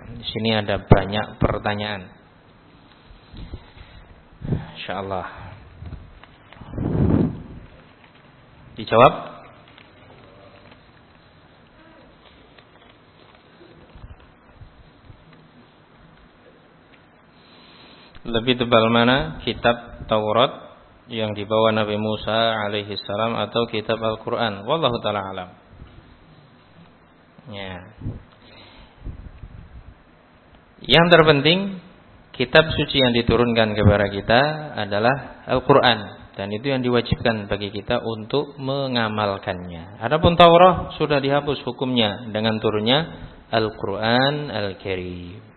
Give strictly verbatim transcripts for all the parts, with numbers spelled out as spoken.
di sini ada banyak pertanyaan. Insyaallah dijawab. Lebih tebal mana kitab Taurat yang dibawa Nabi Musa alaihi salam atau kitab Al-Qur'an? Wallahu taala alam. Ya. Yang terpenting kitab suci yang diturunkan kepada kita adalah Al-Qur'an, dan itu yang diwajibkan bagi kita untuk mengamalkannya. Adapun Taurat sudah dihapus hukumnya dengan turunnya Al-Qur'an Al-Karim.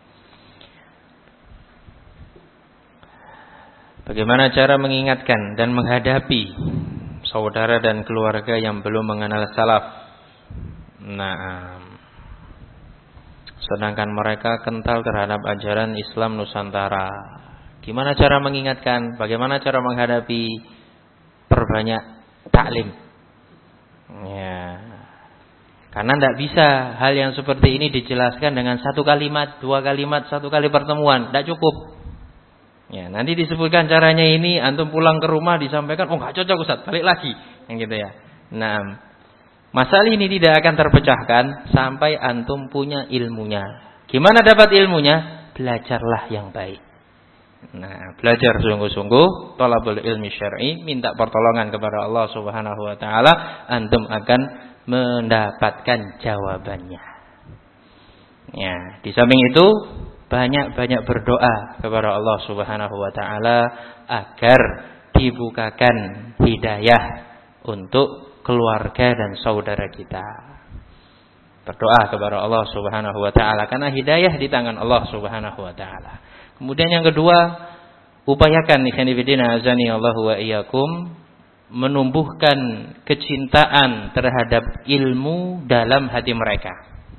Bagaimana cara mengingatkan dan menghadapi saudara dan keluarga yang belum mengenal salaf? Nah, sedangkan mereka kental terhadap ajaran Islam Nusantara. Gimana cara mengingatkan? Bagaimana cara menghadapi? Perbanyak taklim. Ya. Karena tidak bisa hal yang seperti ini dijelaskan dengan satu kalimat, dua kalimat, satu kali pertemuan. Tidak cukup. Ya, nanti disebutkan caranya ini, antum pulang ke rumah disampaikan, oh nggak cocok Ustaz, balik lagi, yang gitu ya. Nah, masalah ini tidak akan terpecahkan sampai antum punya ilmunya. Gimana dapat ilmunya? Belajarlah yang baik. Nah, belajar sungguh-sungguh, thalabul ilmi syar'i, minta pertolongan kepada Allah Subhanahu wa taala, antum akan mendapatkan jawabannya. Ya, di samping itu banyak-banyak berdoa kepada Allah Subhanahu wa taala agar dibukakan hidayah untuk keluarga dan saudara kita. Berdoa kepada Allah Subhanahu wa taala karena hidayah di tangan Allah Subhanahu wa taala. Kemudian yang kedua, upayakan ikhwan fillah azani Allahu wa iyyakum menumbuhkan kecintaan terhadap ilmu dalam hati mereka.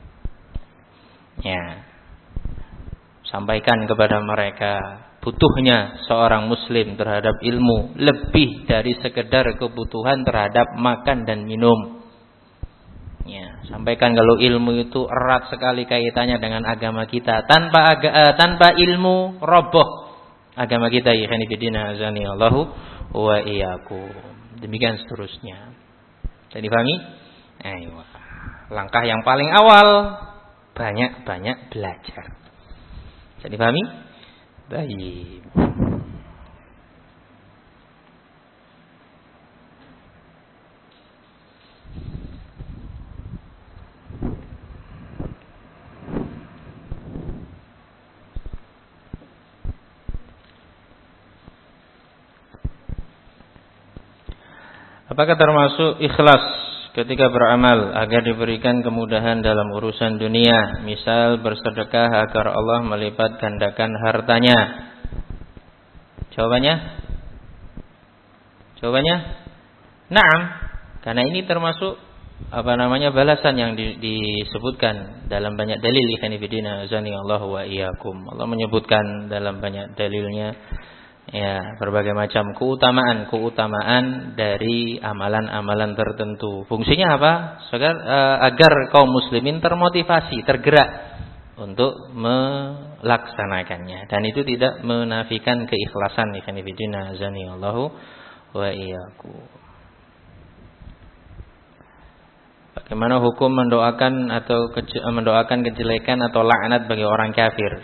Ya. Sampaikan kepada mereka butuhnya seorang muslim terhadap ilmu lebih dari sekedar kebutuhan terhadap makan dan minum. Ya, sampaikan kalau ilmu itu erat sekali kaitannya dengan agama kita. Tanpa aga, uh, tanpa ilmu roboh agama kita. Ikhwan fillah azani Allahu wa iyyakum. Demikian seterusnya. Jadi dipahami? Ayo. Langkah yang paling awal banyak-banyak belajar. Bisa dipahami? Baik. Apakah termasuk ikhlas ketika beramal agar diberikan kemudahan dalam urusan dunia, misal bersedekah agar Allah melipat gandakan hartanya? Jawabannya? Jawabannya? Naam, karena ini termasuk apa namanya balasan yang di, disebutkan dalam banyak dalil. Ikhwan fillah azani Allah wa iyyakum. Allah menyebutkan dalam banyak dalilnya ya berbagai macam keutamaan-keutamaan dari amalan-amalan tertentu. Fungsinya apa? Agar, uh, agar kaum muslimin termotivasi, tergerak untuk melaksanakannya, dan itu tidak menafikan keikhlasan. Ikhwan fillah azani Allahu wa iyyakum. Bagaimana hukum mendoakan atau keje, mendoakan kejelekan atau laknat bagi orang kafir?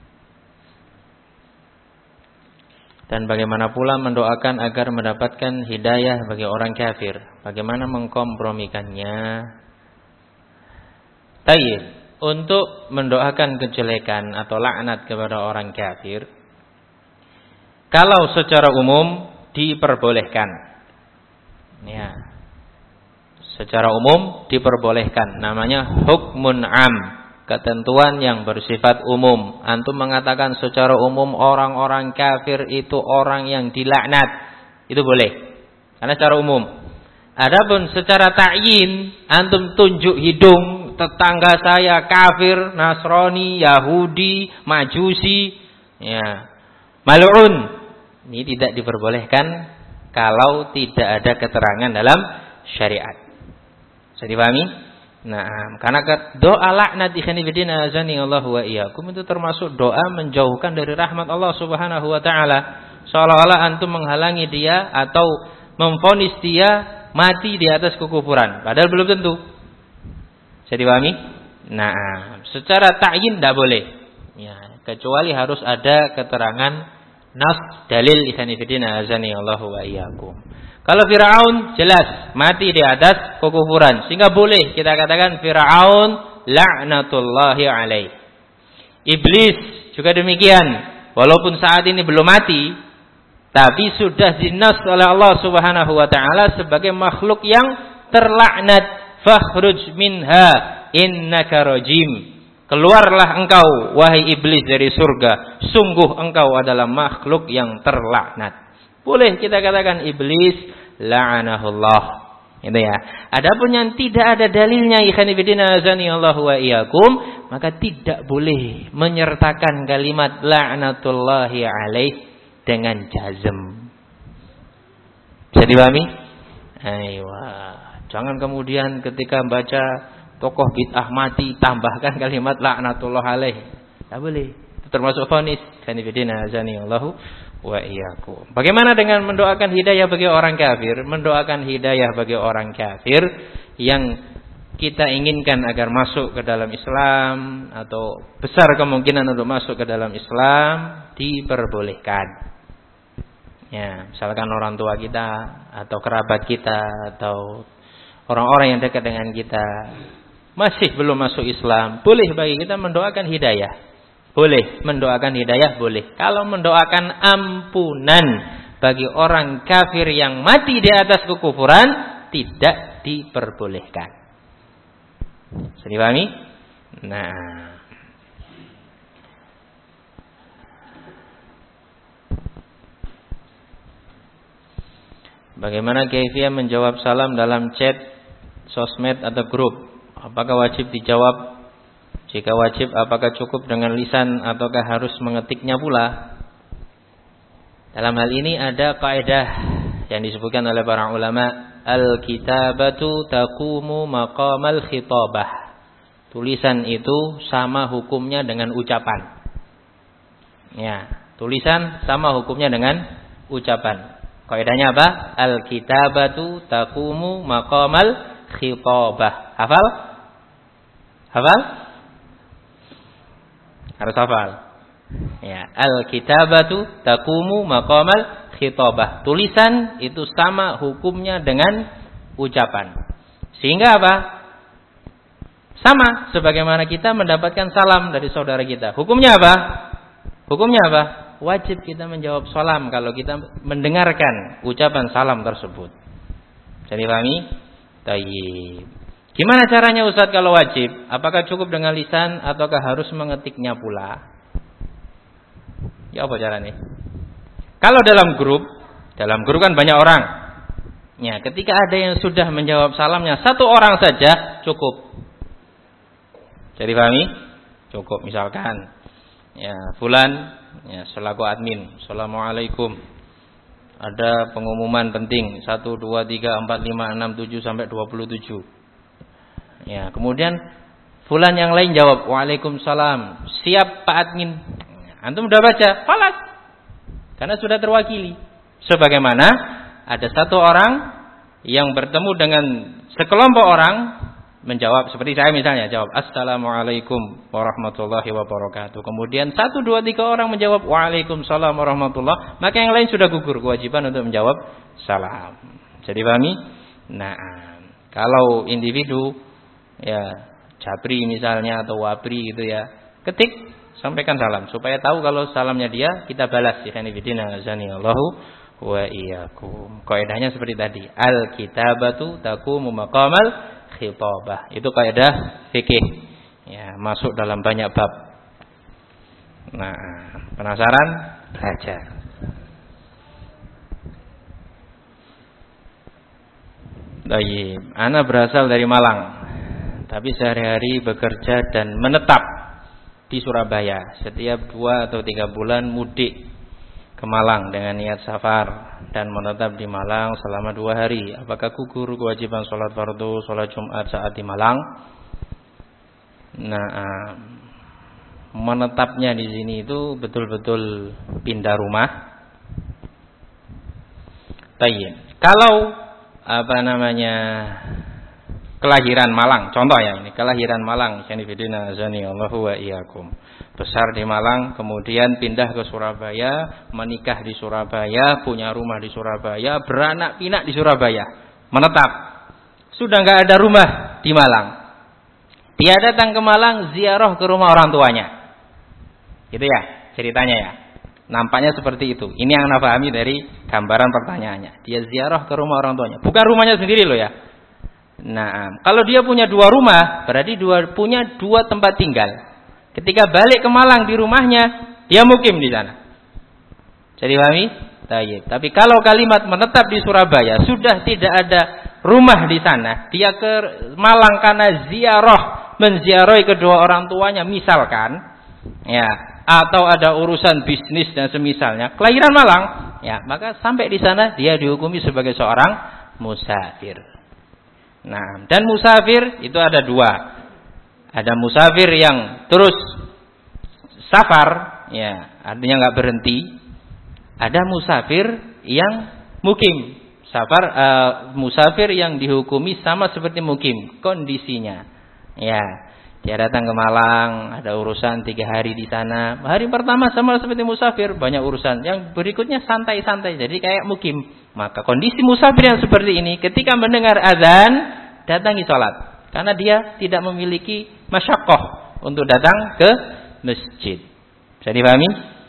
Dan bagaimana pula mendoakan agar mendapatkan hidayah bagi orang kafir? Bagaimana mengkompromikannya? Tayyib, untuk mendoakan kejelekan atau laknat kepada orang kafir, kalau secara umum diperbolehkan. Ya. Secara umum diperbolehkan, namanya hukmun am, ketentuan yang bersifat umum. Antum mengatakan secara umum orang-orang kafir itu orang yang dilaknat, itu boleh, karena secara umum. Adapun secara ta'yin, antum tunjuk hidung, tetangga saya kafir, Nasrani, Yahudi, Majusi, ya, mal'un, ini tidak diperbolehkan kalau tidak ada keterangan dalam syariat. Bisa dipahami? Nah, karena doa laknat ikhwan fillah azani Allah wa iyyakum itu termasuk doa menjauhkan dari rahmat Allah Subhanahu wa taala. Seolah-olah antum menghalangi dia atau memvonis dia mati di atas kekufuran, padahal belum tentu. Bisa dipahami? Nah, secara ta'yin tidak boleh. Ya, kecuali harus ada keterangan nas dalil ikhwan fillah azani Allah wa iyyakum. Kalau Fir'aun jelas mati di atas kekufuran, sehingga boleh kita katakan Fir'aun la'natullahi alaih. Iblis juga demikian, walaupun saat ini belum mati, tapi sudah dinas oleh Allah Subhanahu wa taala sebagai makhluk yang terlaknat. Fakhruj minha innaka rajim. Keluarlah engkau wahai iblis dari surga, sungguh engkau adalah makhluk yang terlaknat. Boleh kita katakan iblis la'anahullah. Itu ya. Adapun yang tidak ada dalilnya ikhwan fillah azani Allah wa iyyakum, maka tidak boleh menyertakan kalimat la'natullahi alaih dengan jazm. Bisa dipahami? Aywa. Jangan kemudian ketika baca tokoh bid'ah mati tambahkan kalimat la'natullah alaih. Tidak boleh. Itu termasuk vonis. Ikhwan fillah azani Allah wa iyyakum. Bagaimana dengan mendoakan hidayah bagi orang kafir? Mendoakan hidayah bagi orang kafir yang kita inginkan agar masuk ke dalam Islam atau besar kemungkinan untuk masuk ke dalam Islam diperbolehkan. Ya, misalkan orang tua kita atau kerabat kita atau orang-orang yang dekat dengan kita masih belum masuk Islam, boleh bagi kita mendoakan hidayah. Boleh mendoakan hidayah, boleh. Kalau mendoakan ampunan bagi orang kafir yang mati di atas kekufuran tidak diperbolehkan. Bisa dipahami? Nah, bagaimana kaifiyah menjawab salam dalam chat, sosmed atau grup? Apakah wajib dijawab? Jika wajib, apakah cukup dengan lisan ataukah harus mengetiknya pula? Dalam hal ini ada kaidah yang disebutkan oleh para ulama, al-kitabatu taqumu maqamal khitabah. Tulisan itu sama hukumnya dengan ucapan. Ya, tulisan sama hukumnya dengan ucapan. Kaidahnya apa? Al-kitabatu taqumu maqamal khitabah. Hafal? Hafal? Harus hafal. Ya, al-kitabatu taqumu maqamal khitabah. Tulisan itu sama hukumnya dengan ucapan. Sehingga apa? Sama sebagaimana kita mendapatkan salam dari saudara kita. Hukumnya apa? Hukumnya apa? Wajib kita menjawab salam kalau kita mendengarkan ucapan salam tersebut. Jadi pahami? Tayyib. Gimana caranya Ustaz kalau wajib? Apakah cukup dengan lisan ataukah harus mengetiknya pula? Ya apa caranya? Kalau dalam grup, dalam grup kan banyak orang. Ya, ketika ada yang sudah menjawab salamnya satu orang saja cukup. Jadi pahami? Cukup. Misalkan ya, fulan ya, selaku admin, assalamualaikum. Ada pengumuman penting satu, dua, tiga, empat, lima, enam, tujuh sampai dua puluh tujuh. Ya, kemudian fulan yang lain jawab, waalaikumsalam. Siap Pak admin. Antum sudah baca, falas. Karena sudah terwakili. Sebagaimana ada satu orang yang bertemu dengan sekelompok orang menjawab seperti saya misalnya, jawab assalamualaikum warahmatullahi wabarakatuh. Kemudian satu, dua, tiga orang menjawab waalaikumsalam warahmatullahi. Maka yang lain sudah gugur kewajiban untuk menjawab salam. Jadi pahami? Nah, kalau individu ya Japri misalnya atau Wabri gitu ya, ketik sampaikan salam supaya tahu kalau salamnya dia kita balas. Ikhwan fillah azani Allahu wa iyyakum. Kaidahnya seperti tadi, al kitabatu taqumu maqamal khitabah. Itu kaidah fikih ya, masuk dalam banyak bab. Nah, penasaran? Belajar. Baik, ana berasal dari Malang. Tapi sehari-hari bekerja dan menetap di Surabaya. Setiap dua atau tiga bulan mudik ke Malang dengan niat safar dan menetap di Malang selama dua hari. Apakah gugur kewajiban sholat fardu, sholat Jumat saat di Malang? Nah, menetapnya di sini itu betul-betul pindah rumah. Tayyib. Kalau apa namanya kelahiran Malang, contoh ya ini kelahiran Malang, sanifidina azani Allahu wa iyyakum. Besar di Malang, kemudian pindah ke Surabaya, menikah di Surabaya, punya rumah di Surabaya, beranak pinak di Surabaya, menetap. Sudah enggak ada rumah di Malang. Dia datang ke Malang ziarah ke rumah orang tuanya. Gitu ya ceritanya ya. Nampaknya seperti itu. Ini yang Anda pahami dari gambaran pertanyaannya. Dia ziarah ke rumah orang tuanya. Bukan rumahnya sendiri loh ya. Nah, kalau dia punya dua rumah, berarti dua punya dua tempat tinggal. Ketika balik ke Malang di rumahnya, dia mukim di sana. Jadi pahami? Tayyib. Tapi kalau kalimat menetap di Surabaya, sudah tidak ada rumah di sana. Dia ke Malang karena ziarah, menziarahi kedua orang tuanya misalkan, ya, atau ada urusan bisnis dan semisalnya, kelahiran Malang, ya, maka sampai di sana dia dihukumi sebagai seorang musafir. Nah, dan musafir itu ada dua. Ada musafir yang terus safar, ya, artinya nggak berhenti. Ada musafir yang mukim. Safar uh, musafir yang dihukumi sama seperti mukim kondisinya. Ya, dia datang ke Malang, ada urusan tiga hari di sana. Hari pertama sama seperti musafir, banyak urusan. Yang berikutnya santai-santai, jadi kayak mukim. Maka kondisi musafir yang seperti ini, ketika mendengar azan, datangi sholat. Karena dia tidak memiliki masyaqqah untuk datang ke masjid. Bisa dipahami?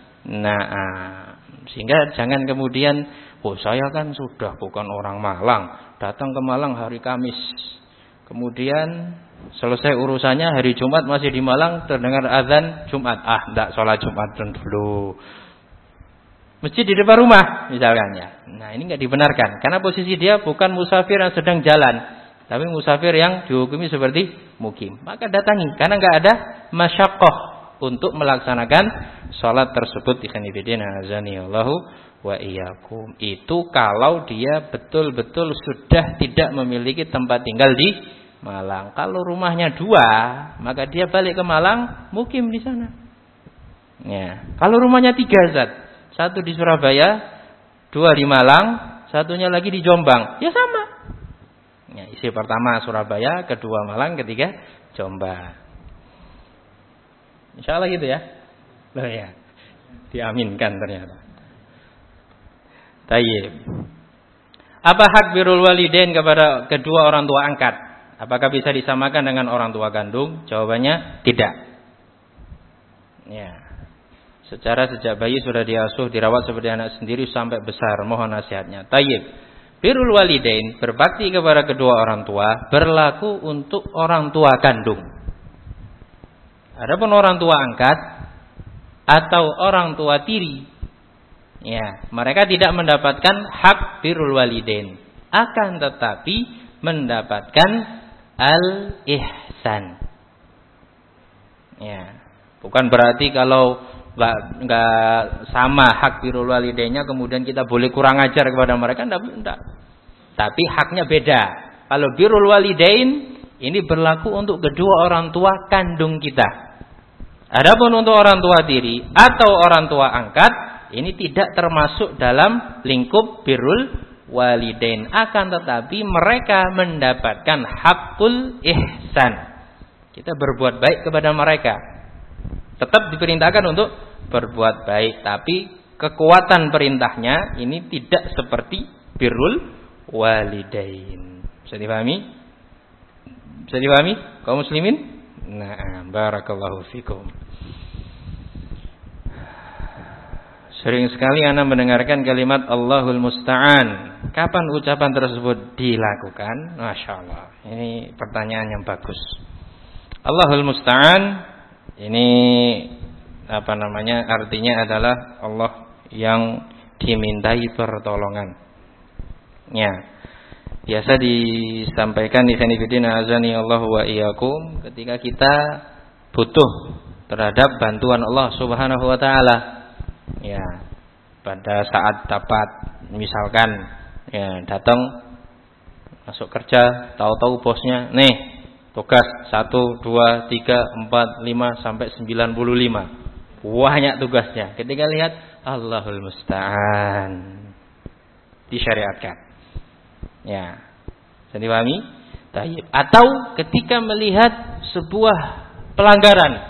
Nah, sehingga jangan kemudian, oh saya kan sudah bukan orang Malang, datang ke Malang hari Kamis. Kemudian selesai urusannya hari Jumat masih di Malang, terdengar azan Jumat. Ah, enggak sholat Jumat dulu. Masjid di depan rumah misalkan ya. Nah, ini enggak dibenarkan karena posisi dia bukan musafir yang sedang jalan, tapi musafir yang dihukumi seperti mukim. Maka datangi karena enggak ada masyaqqah untuk melaksanakan sholat tersebut. Ikhwanifidina azani Allahu wa iyyakum. Itu kalau dia betul-betul sudah tidak memiliki tempat tinggal di Malang. Kalau rumahnya dua, maka dia balik ke Malang, mukim di sana. Ya. Kalau rumahnya tiga, Zat. Satu di Surabaya, dua di Malang, satunya lagi di Jombang. Ya sama. Ya, isi pertama Surabaya, kedua Malang, ketiga Jombang. Insya Allah gitu ya. Loh ya. Diaminkan ternyata. Tayyib. Apa hak birrul walidain kepada kedua orang tua angkat? Apakah bisa disamakan dengan orang tua kandung? Jawabannya tidak. Ya. Secara sejak bayi sudah diasuh, dirawat seperti anak sendiri sampai besar. Mohon nasihatnya. Tayyib. Birrul walidain, berbakti kepada kedua orang tua, berlaku untuk orang tua kandung. Adapun orang tua angkat atau orang tua tiri, ya, mereka tidak mendapatkan hak birrul walidain, akan tetapi mendapatkan al-ihsan. Ya, bukan berarti kalau enggak enggak sama hak birrul walidainnya kemudian kita boleh kurang ajar kepada mereka, enggak, enggak. Tapi haknya beda. Kalau birrul walidain ini berlaku untuk kedua orang tua kandung kita. Adapun untuk orang tua tiri atau orang tua angkat, ini tidak termasuk dalam lingkup birrul walidain, akan tetapi mereka mendapatkan hakul ihsan. Kita berbuat baik kepada mereka. Tetap diperintahkan untuk berbuat baik, tapi kekuatan perintahnya ini tidak seperti birrul walidain. Bisa dipahami? Bisa dipahami kaum muslimin? Nah, barakallahu fikum. Sering sekali Anda mendengarkan kalimat Allahul Musta'an. Kapan ucapan tersebut dilakukan? Masya Allah. Ini pertanyaan yang bagus. Allahul Musta'an ini apa namanya? Artinya adalah Allah yang dimintai pertolongan. Ya. Biasa disampaikan di sanifidina azani Allahu wa iyyakum ketika kita butuh terhadap bantuan Allah Subhanahu wa taala. Ya. pada saat dapat misalkan ya datang masuk kerja, tahu-tahu bosnya, nih tugas satu, dua, tiga, empat, lima sampai sembilan puluh lima, banyak tugasnya. Ketika lihat Allahul Musta'an, disyariatkan. Ya, bisa dipahami? Tayyib. Atau ketika melihat sebuah pelanggaran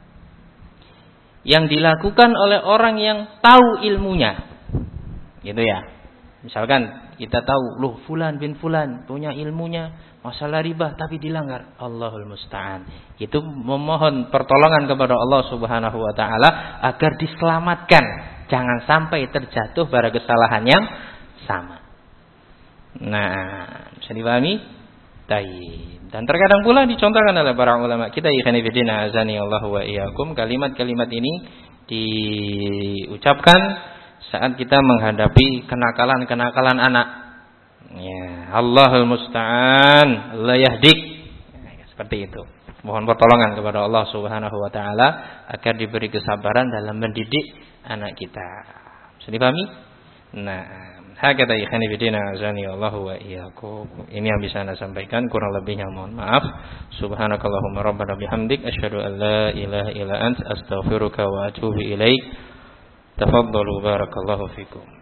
yang dilakukan oleh orang yang tahu ilmunya, gitu ya. Misalkan kita tahu, loh fulan bin fulan punya ilmunya masalah riba tapi dilanggar. Allahul Musta'an. Itu memohon pertolongan kepada Allah Subhanahu wa taala agar diselamatkan, jangan sampai terjatuh pada kesalahan yang sama. Nah, bisa dipahami? Tayyib. Dan terkadang pula dicontohkan oleh para ulama kita, ikhwani fillah azani Allah wa iyyakum, kalimat-kalimat ini diucapkan saat kita menghadapi kenakalan-kenakalan anak. Ya, Allahul Musta'an, la yahdik. Ya, seperti itu. Mohon pertolongan kepada Allah Subhanahu wa taala agar diberi kesabaran dalam mendidik anak kita. Bisa dipahami? Nah, hakata ikhwani fillah azani Allah wa iyyakum. Ini yang bisa Anda sampaikan, kurang lebihnya mohon maaf. Subhanakallahumma rabbana bihamdik asyhadu an la ilaha illa anta astaghfiruka wa atubu ilaik. Tafaddalu barakallahu fikum.